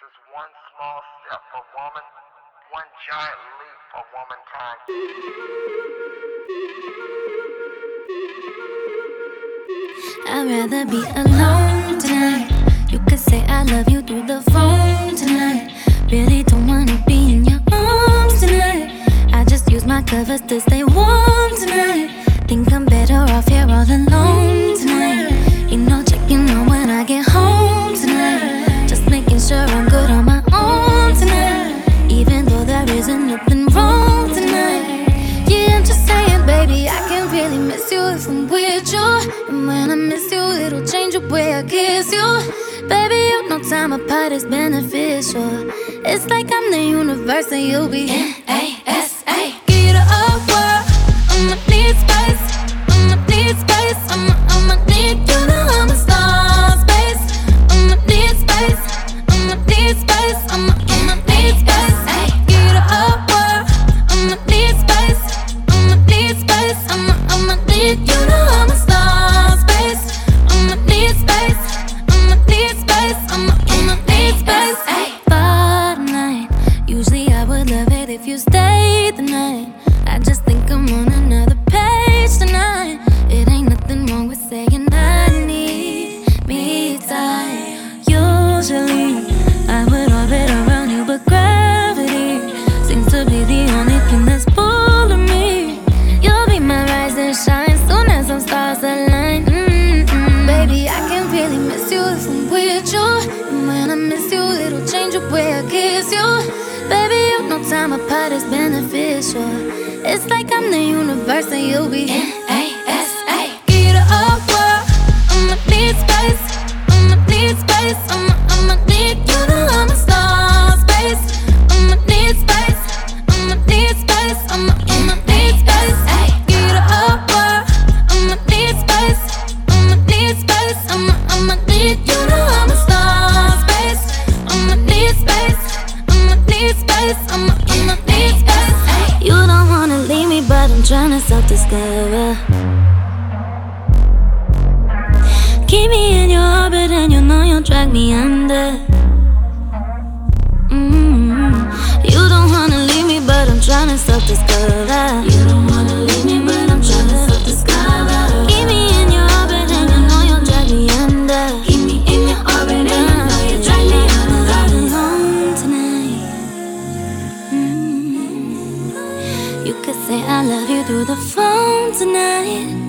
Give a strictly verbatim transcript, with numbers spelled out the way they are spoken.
is one small step for woman, one giant leap for womankind. I'd rather be alone tonight. You could say I love you through the phone tonight. Really don't wanna be in your arms tonight. I just use my covers to stay warm tonight. Think I'm better off here all alone tonight. Ain't no checking on when I get home tonight. Just making sure I'm good on my own tonight. Even though there isn't nothing wrong tonight. Yeah, I'm just saying, baby, I can really miss you if I'm with you. And when I miss you, it'll change the way I kiss you. Baby, you know time apart is beneficial. It's like I'm the universe and you'll be N A S A. Get up, world, I'ma need space. I'ma need space, I'ma, I'ma need you to I'm a star space. I'ma need space, I'ma need space, I'ma, I'ma need space. Get up, world, I'ma need space. I'ma need space, I'ma, I'ma need you to I'm a star space. I'ma need space, I'ma need space, I'ma, I'ma need space. For tonight, usually I would love it if you stayed the night. I just think I'm on another page tonight. It ain't nothing wrong with saying I need me time. Usually I would orbit around you, but gravity seems to be the only thing that's pulling me. You'll be my rise and shine soon as some stars align. Mm-mm. Baby, I can really miss you if I'm with you. And when I miss you, it'll change the way I kiss you. Baby, you know time apart is beneficial. It's like I'm the universe and you'll be N A S A. Get up, world, I'ma need space. I'ma need space, I'ma, I'ma need you to I'm a star space. I'ma need space, I'ma need space, I'ma, I'ma need space. Get up, world, I'ma need space. I'ma need space, I'ma, I'ma need you to I'm a star space. I'ma need space, I'ma need space, I'ma, I'ma need space. You don't wanna leave me, but I'm tryna self-discover. Keep me in your orbit and you know you'll drag me under. Mm-hmm. You don't wanna leave me, but I'm tryna self-discover. You don't wanna leave me, but I'm tryna self-discover. Keep me in your orbit and you know you'll drag me under. Keep me in your orbit and you know you'll drag me under. Alone tonight. Mm-hmm. You could say I love you through the phone tonight.